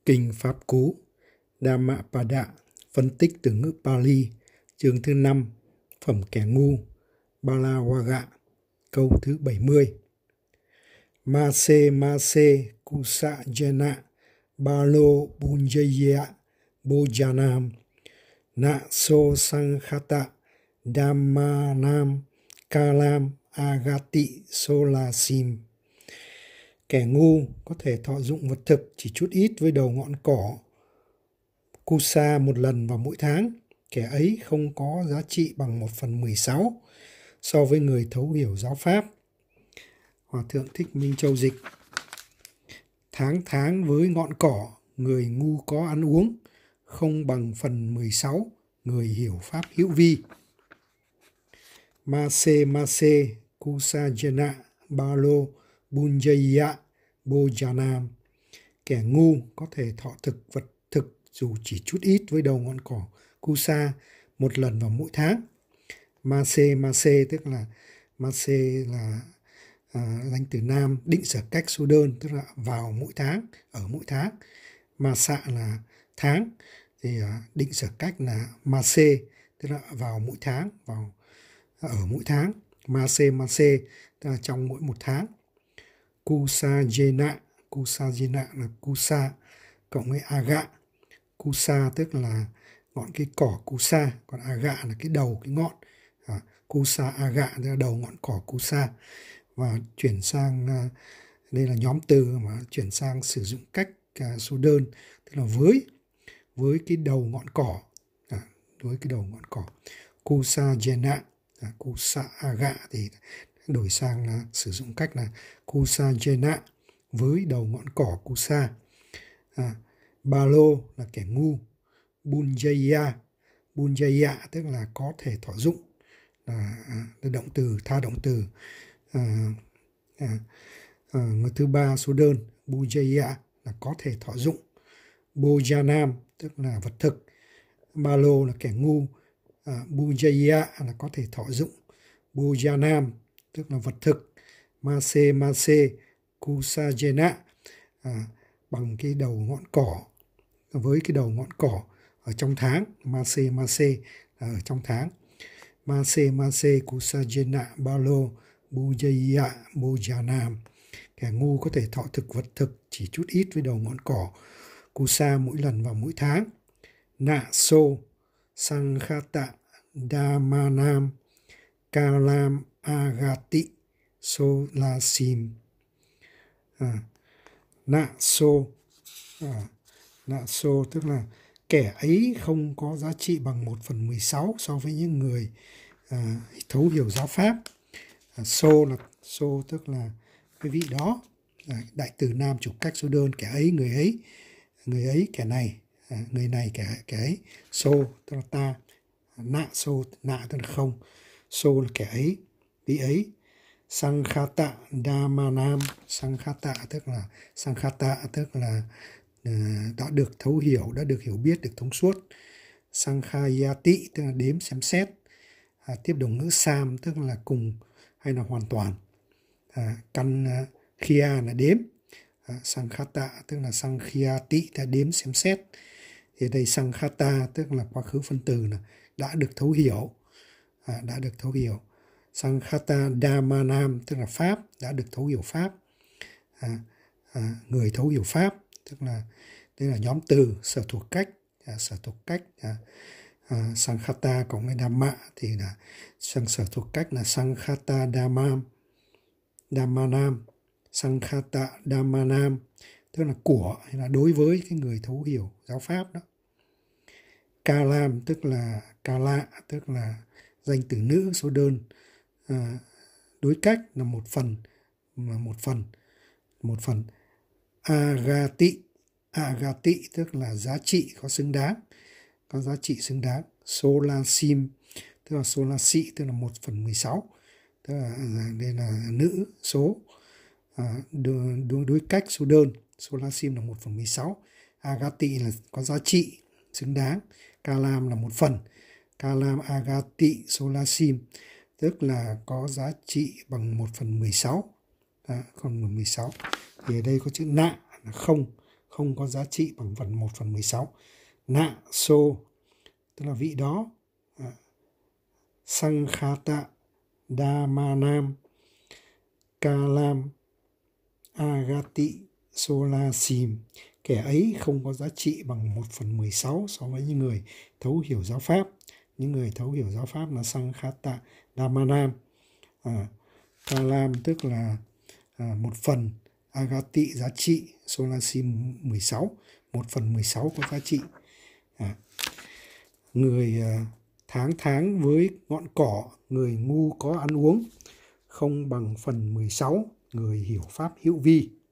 Kinh Pháp Cú Dhammapada, phân tích từ ngữ Pali, chương thứ 5, phẩm kẻ ngu, Balawaga, câu thứ 70. Mase mase kusajana balo bunjaya bojanam na so sankhata dhammanam kalam agati solasim. Kẻ ngu có thể thọ dụng vật thực chỉ chút ít với đầu ngọn cỏ Kusa một lần vào mỗi tháng. Kẻ ấy không có giá trị bằng 1/16 so với người thấu hiểu giáo pháp. Hòa thượng Thích Minh Châu dịch: tháng với ngọn cỏ, người ngu có ăn uống, không bằng 1/16 người hiểu pháp hữu vi. Mase mase kusajana balo bunjaya bojanam. Kẻ ngu có thể thọ vật thực dù chỉ chút ít với đầu ngọn cỏ Kusa một lần vào mỗi tháng. Mase mase tức là mase là danh từ nam, định sở cách số đơn tức là vào mỗi tháng, ở mỗi tháng. Masa là tháng thì định sở cách là mase tức là vào mỗi tháng, ở mỗi tháng. Mase mase tức là trong mỗi một tháng. Kusajena là kusa cộng với aga. Kusa tức là ngọn cây cỏ Kusa, còn aga là cái đầu, cái ngọn. Kusa aga tức là đầu ngọn cỏ Kusa. Và chuyển sang, đây là nhóm từ mà chuyển sang sử dụng cách số đơn, tức là với cái đầu ngọn cỏ, với cái đầu ngọn cỏ. Kusajena, Kusa aga thì đổi sang là sử dụng cách là Kusajena, với đầu ngọn cỏ Kusa. Balo là kẻ ngu. Bunjaya tức là có thể thọ dụng, là động từ, tha động từ. Người thứ ba số đơn, Bunjaya là có thể thọ dụng. Bojanam tức là vật thực. Balo là kẻ ngu. Bunjaya là có thể thọ dụng. Bojanam tức là vật thực. Mase mase kusajena bằng cái đầu ngọn cỏ, với cái đầu ngọn cỏ ở trong tháng. Mase mase là ở trong tháng. Mase mase kusajena balo bujaya bojanam. Kẻ ngu có thể thọ vật thực chỉ chút ít với đầu ngọn cỏ Kusa mỗi lần vào mỗi tháng. Na so sankhata dhammanam kalam agati solasim. Na so tức là kẻ ấy không có giá trị bằng 1/16 so với những người thấu hiểu giáo pháp. So tức là cái vị đó, đại từ nam chủ cách số đơn, kẻ ấy, người ấy, kẻ này, người này, kẻ ấy. So tức là ta. Na tức là không. So là kẻ ấy, vị ấy. Sankhata dhammanam, sankhata tức là đã được thấu hiểu, đã được hiểu biết, được thông suốt. Sankhayati tức là đếm, xem xét. Tiếp động ngữ sam tức là cùng hay là hoàn toàn. Căn khia là đếm. Sankhata tức là sankhayati là đếm, xem xét. Thì đây sankhata tức là quá khứ phân từ, là đã được thấu hiểu, đã được thấu hiểu. Sankhata dhammanam tức là pháp, đã được thấu hiểu pháp. Người thấu hiểu pháp tức là đây là nhóm từ sở thuộc cách. Sankhata cộng với dhamma thì là sở thuộc cách là sankhata dhammanam. Sankhata dhammanam tức là của, hay là đối với cái người thấu hiểu giáo pháp đó. Kalam tức là kala tức là danh từ nữ số đơn. Đối cách là một phần. Agati tức là giá trị, có giá trị xứng đáng. Solasim tức là solasi tức là 1/16, tức là đây là nữ số. Đối cách số đơn, solasim là 1/16. Agati là có giá trị xứng đáng. Kalam là một phần. Kalam agati solasim tức là có giá trị bằng 1/16. Còn 1/16. Thì ở đây có chữ nạ là không không có giá trị bằng phần 1/16. Nạ xô tức là vị đó. Sankhata Dhamanam Kalam Agati Solasim, kẻ ấy không có giá trị bằng 1/16 so với những người thấu hiểu giáo pháp. Những người thấu hiểu giáo pháp là Sankhata Dhamanam. Kalam tức là 1/, Agati giá trị, Solasim 16, 1/16 có giá trị. Người tháng với ngọn cỏ, người ngu có ăn uống, không bằng phần 16 người hiểu pháp hữu vi.